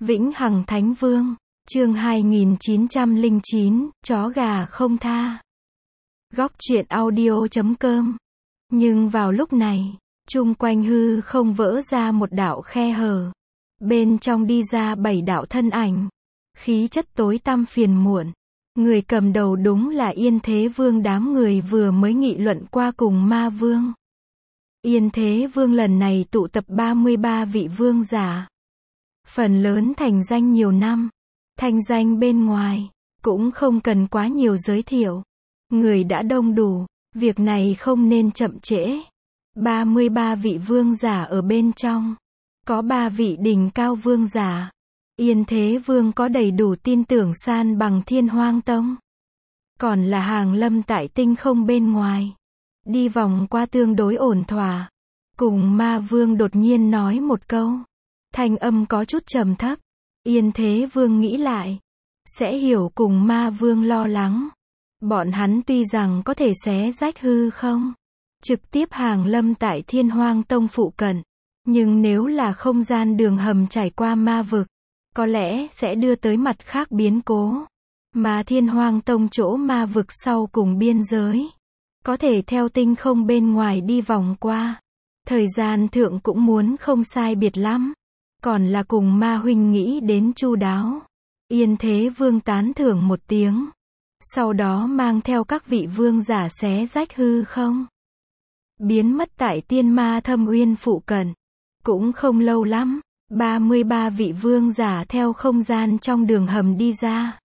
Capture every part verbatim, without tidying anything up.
Vĩnh Hằng Thánh Vương, chương hai nghìn chín trăm lẻ chín, chó gà không tha. Góc truyện audio chấm com. Nhưng vào lúc này, chung quanh hư không vỡ ra một đạo khe hở. Bên trong đi ra bảy đạo thân ảnh. Khí chất tối tăm phiền muộn. Người cầm đầu đúng là Yên Thế Vương, đám người vừa mới nghị luận qua cùng Ma Vương. Yên Thế Vương lần này tụ tập ba mươi ba vị vương giả. Phần lớn thành danh nhiều năm. Thành danh bên ngoài, cũng không cần quá nhiều giới thiệu. Người đã đông đủ, việc này không nên chậm trễ. ba mươi ba vị vương giả ở bên trong. Có ba vị đỉnh cao vương giả. Yên Thế Vương có đầy đủ tin tưởng san bằng Thiên Hoang Tông. Còn là hàng lâm tại tinh không bên ngoài. Đi vòng qua tương đối ổn thỏa. Cùng Ma Vương đột nhiên nói một câu. Thanh âm có chút trầm thấp. Yên Thế Vương nghĩ lại. Sẽ hiểu cùng Ma Vương lo lắng. Bọn hắn tuy rằng có thể xé rách hư không. Trực tiếp hàng lâm tại Thiên Hoang Tông phụ cận. Nhưng nếu là không gian đường hầm trải qua ma vực. Có lẽ sẽ đưa tới mặt khác biến cố. Mà Thiên Hoang Tông chỗ ma vực sau cùng biên giới. Có thể theo tinh không bên ngoài đi vòng qua. Thời gian thượng cũng muốn không sai biệt lắm. Còn là cùng Ma huynh nghĩ đến chu đáo. Yên Thế Vương tán thưởng một tiếng. Sau đó mang theo các vị vương giả xé rách hư không. Biến mất tại Tiên Ma Thâm Uyên phụ cận. Cũng không lâu lắm. ba mươi ba vị vương giả theo không gian trong đường hầm đi ra.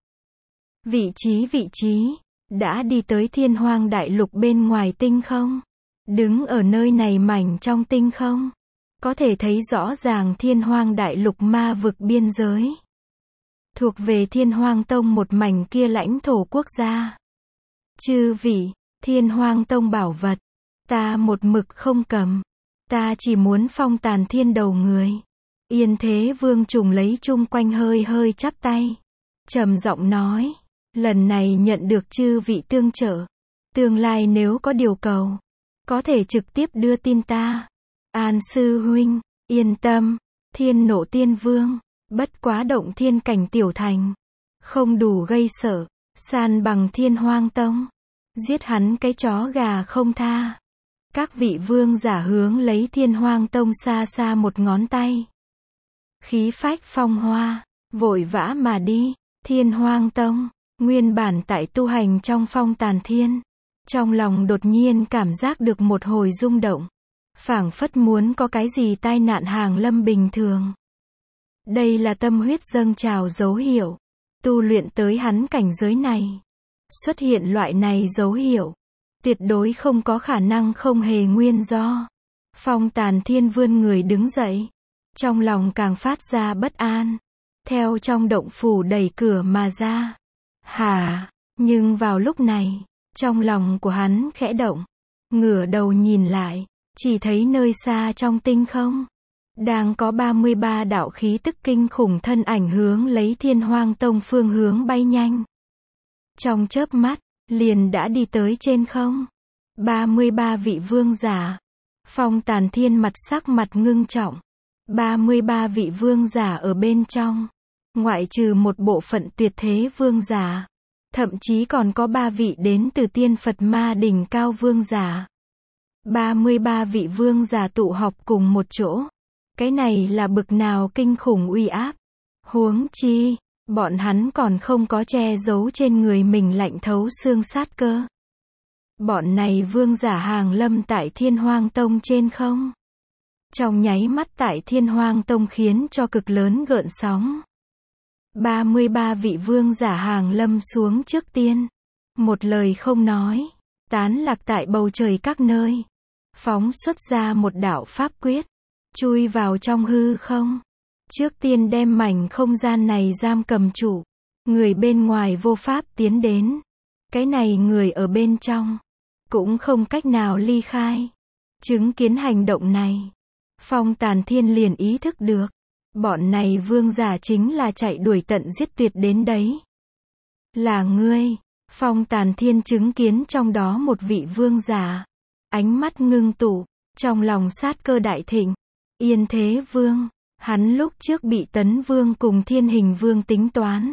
Vị trí vị trí. Đã đi tới Thiên Hoang Đại Lục bên ngoài tinh không. Đứng ở nơi này mảnh trong tinh không. Có thể thấy rõ ràng Thiên Hoang Đại Lục ma vực biên giới. Thuộc về Thiên Hoang Tông một mảnh kia lãnh thổ quốc gia. Chư vị, Thiên Hoang Tông bảo vật. Ta một mực không cầm. Ta chỉ muốn phong tàn thiên đầu người. Yên Thế Vương trùng lấy chung quanh hơi hơi chắp tay. Trầm giọng nói. Lần này nhận được chư vị tương trợ. Tương lai nếu có điều cầu. Có thể trực tiếp đưa tin ta. An sư huynh, yên tâm. Thiên Nộ Tiên Vương. Bất quá động thiên cảnh tiểu thành. Không đủ gây sợ. San bằng Thiên Hoang Tông. Giết hắn cái chó gà không tha. Các vị vương giả hướng lấy Thiên Hoang Tông xa xa một ngón tay. Khí phách phong hoa. Vội vã mà đi. Thiên Hoang Tông. Nguyên bản tại tu hành trong phong tàn thiên. Trong lòng đột nhiên cảm giác được một hồi rung động. Phảng phất muốn có cái gì tai nạn hàng lâm bình thường. Đây là tâm huyết dâng trào dấu hiệu. Tu luyện tới hắn cảnh giới này. Xuất hiện loại này dấu hiệu. Tuyệt đối không có khả năng không hề nguyên do. Phong tàn thiên vươn người đứng dậy. Trong lòng càng phát ra bất an. Theo trong động phủ đẩy cửa mà ra. Hả? Nhưng vào lúc này. Trong lòng của hắn khẽ động. Ngửa đầu nhìn lại. Chỉ thấy nơi xa trong tinh không. Đang có ba mươi ba đạo khí tức kinh khủng thân ảnh hướng lấy Thiên Hoang Tông phương hướng bay nhanh. Trong chớp mắt, liền đã đi tới trên không. ba mươi ba vị vương giả. Phong tàn thiên mặt sắc mặt ngưng trọng. ba mươi ba vị vương giả ở bên trong. Ngoại trừ một bộ phận tuyệt thế vương giả. Thậm chí còn có ba vị đến từ tiên Phật Ma đỉnh cao vương giả. ba mươi ba vị vương giả tụ họp cùng một chỗ. Cái này là bực nào kinh khủng uy áp. Huống chi, bọn hắn còn không có che giấu trên người mình lạnh thấu xương sát cơ. Bọn này vương giả hàng lâm tại Thiên Hoang Tông trên không. Trong nháy mắt tại Thiên Hoang Tông khiến cho cực lớn gợn sóng. ba mươi ba vị vương giả hàng lâm xuống trước tiên. Một lời không nói. Tán lạc tại bầu trời các nơi. Phóng xuất ra một đạo pháp quyết. Chui vào trong hư không. Trước tiên đem mảnh không gian này giam cầm chủ. Người bên ngoài vô pháp tiến đến. Cái này người ở bên trong. Cũng không cách nào ly khai. Chứng kiến hành động này. Phong tàn thiên liền ý thức được. Bọn này vương giả chính là chạy đuổi tận giết tuyệt đến đấy. Là ngươi. Phong tàn thiên chứng kiến trong đó một vị vương giả. Ánh mắt ngưng tụ. Trong lòng sát cơ đại thịnh. Yên Thế Vương. Hắn lúc trước bị Tấn Vương cùng Thiên Hình Vương tính toán.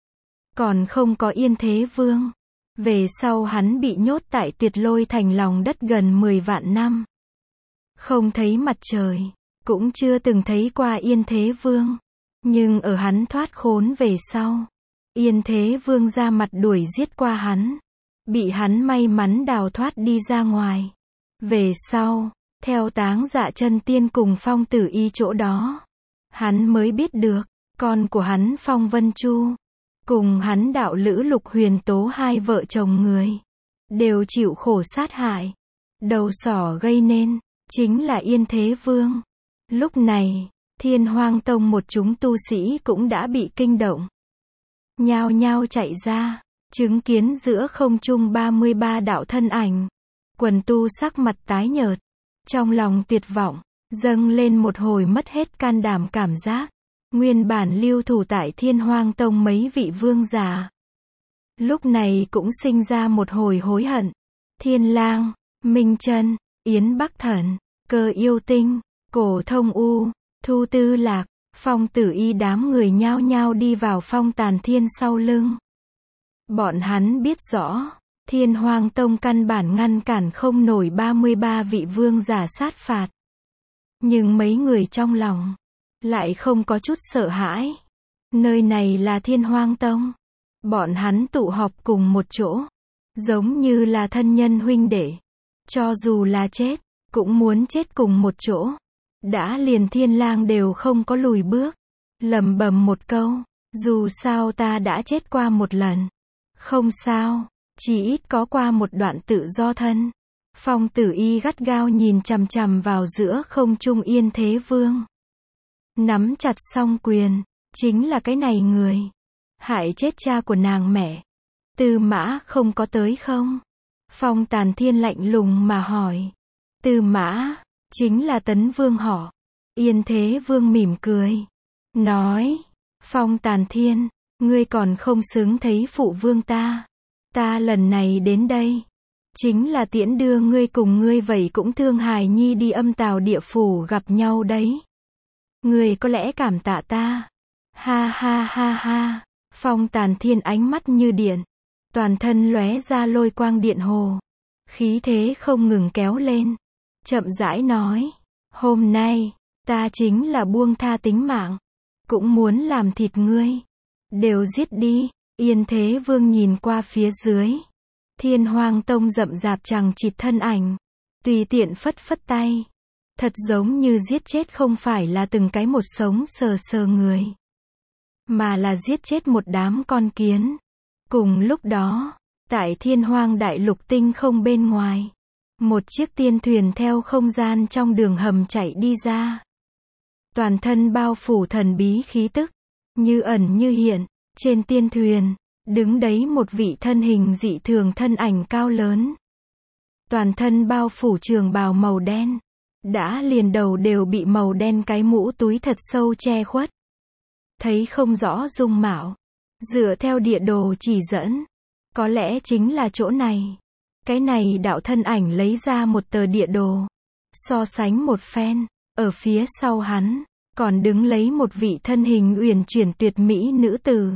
Còn không có Yên Thế Vương. Về sau hắn bị nhốt tại Tuyệt Lôi Thành lòng đất gần mười vạn năm. Không thấy mặt trời, cũng chưa từng thấy qua Yên Thế Vương. Nhưng ở hắn thoát khốn về sau, Yên Thế Vương ra mặt đuổi giết qua hắn. Bị hắn may mắn đào thoát đi ra ngoài. Về sau, theo Táng Dạ Chân Tiên cùng Phong Tử Y chỗ đó, hắn mới biết được, con của hắn Phong Vân Chu, cùng hắn đạo lữ Lục Huyền Tố hai vợ chồng người, đều chịu khổ sát hại. Đầu sỏ gây nên, chính là Yên Thế Vương. Lúc này, Thiên Hoang Tông một chúng tu sĩ cũng đã bị kinh động. Nhao nhao chạy ra, chứng kiến giữa không trung ba mươi ba đạo thân ảnh. Quần tu sắc mặt tái nhợt, trong lòng tuyệt vọng, dâng lên một hồi mất hết can đảm cảm giác. Nguyên bản lưu thủ tại Thiên Hoang Tông mấy vị vương giả, lúc này cũng sinh ra một hồi hối hận. Thiên Lang, Minh Chân, Yến Bắc Thần, Cơ Yêu Tinh, Cổ Thông U, Thu Tư Lạc, Phong Tử Y đám người nhao nhao đi vào Phong Tàn Thiên sau lưng. Bọn hắn biết rõ, Thiên Hoang Tông căn bản ngăn cản không nổi ba mươi ba vị vương giả sát phạt. Nhưng mấy người trong lòng lại không có chút sợ hãi. Nơi này là Thiên Hoang Tông. Bọn hắn tụ họp cùng một chỗ, giống như là thân nhân huynh đệ. Cho dù là chết, cũng muốn chết cùng một chỗ. Đã liền Thiên Lang đều không có lùi bước. Lẩm bẩm một câu, dù sao ta đã chết qua một lần. Không sao, chỉ ít có qua một đoạn tự do thân. Phong Tử Y gắt gao nhìn chằm chằm vào giữa không trung Yên Thế Vương. Nắm chặt song quyền, chính là cái này người. Hại chết cha của nàng mẹ. Tư Mã không có tới không? Phong Tàn Thiên lạnh lùng mà hỏi. Tư Mã, chính là Tấn Vương họ. Yên Thế Vương mỉm cười. Nói, Phong Tàn Thiên, ngươi còn không xứng thấy phụ vương ta. Ta lần này đến đây, chính là tiễn đưa ngươi cùng ngươi vậy cũng thương hài nhi đi âm tào địa phủ gặp nhau đấy. Ngươi có lẽ cảm tạ ta. Ha ha ha ha. Phong Tàn Thiên ánh mắt như điện, toàn thân lóe ra lôi quang điện hồ, khí thế không ngừng kéo lên, chậm rãi nói, hôm nay, ta chính là buông tha tính mạng, cũng muốn làm thịt ngươi. Đều giết đi. Yên Thế Vương nhìn qua phía dưới. Thiên Hoang Tông rậm rạp chằng chịt thân ảnh, tùy tiện phất phất tay. Thật giống như giết chết không phải là từng cái một sống sờ sờ người, mà là giết chết một đám con kiến. Cùng lúc đó, tại Thiên Hoang Đại Lục tinh không bên ngoài, một chiếc tiên thuyền theo không gian trong đường hầm chạy đi ra. Toàn thân bao phủ thần bí khí tức, như ẩn như hiện. Trên tiên thuyền, đứng đấy một vị thân hình dị thường thân ảnh cao lớn. Toàn thân bao phủ trường bào màu đen. Đã liền đầu đều bị màu đen cái mũ túi thật sâu che khuất. Thấy không rõ dung mạo. Dựa theo địa đồ chỉ dẫn, có lẽ chính là chỗ này. Cái này đạo thân ảnh lấy ra một tờ địa đồ. So sánh một phen, ở phía sau hắn, còn đứng lấy một vị thân hình uyển chuyển tuyệt mỹ nữ tử.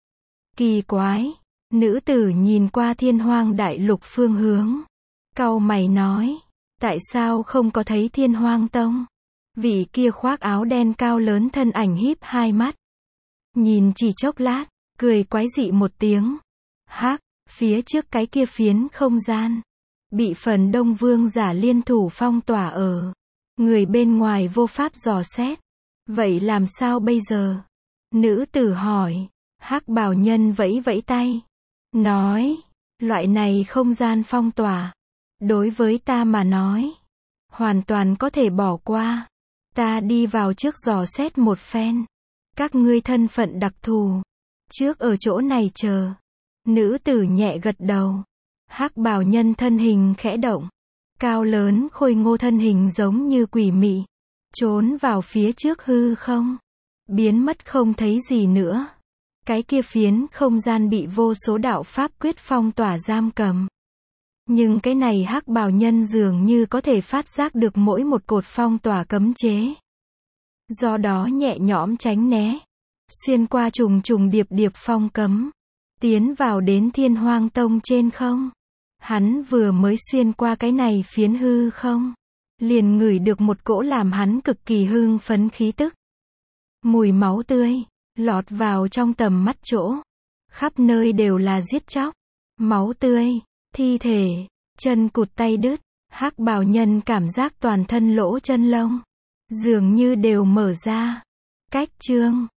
Kỳ quái, nữ tử nhìn qua Thiên Hoang Đại Lục phương hướng. Cau mày nói, tại sao không có thấy Thiên Hoang Tông? Vị kia khoác áo đen cao lớn thân ảnh híp hai mắt. Nhìn chỉ chốc lát, cười quái dị một tiếng. Hắc, phía trước cái kia phiến không gian, bị phần đông vương giả liên thủ phong tỏa ở. Người bên ngoài vô pháp dò xét. Vậy làm sao bây giờ? Nữ tử hỏi. Hắc bào nhân vẫy vẫy tay. Nói, loại này không gian phong tỏa, đối với ta mà nói, hoàn toàn có thể bỏ qua. Ta đi vào trước dò xét một phen. Các ngươi thân phận đặc thù, trước ở chỗ này chờ. Nữ tử nhẹ gật đầu. Hắc bào nhân thân hình khẽ động. Cao lớn khôi ngô thân hình giống như quỷ mị. Trốn vào phía trước hư không. Biến mất không thấy gì nữa. Cái kia phiến không gian bị vô số đạo pháp quyết phong tỏa giam cầm. Nhưng cái này hắc bào nhân dường như có thể phát giác được mỗi một cột phong tỏa cấm chế. Do đó nhẹ nhõm tránh né, xuyên qua trùng trùng điệp điệp phong cấm, tiến vào đến Thiên Hoang Tông trên không. Hắn vừa mới xuyên qua cái này phiến hư không, liền ngửi được một cỗ làm hắn cực kỳ hưng phấn khí tức. Mùi máu tươi, lọt vào trong tầm mắt chỗ. Khắp nơi đều là giết chóc, máu tươi, thi thể, chân cụt tay đứt, hắc bào nhân cảm giác toàn thân lỗ chân lông, dường như đều mở ra. Cách chương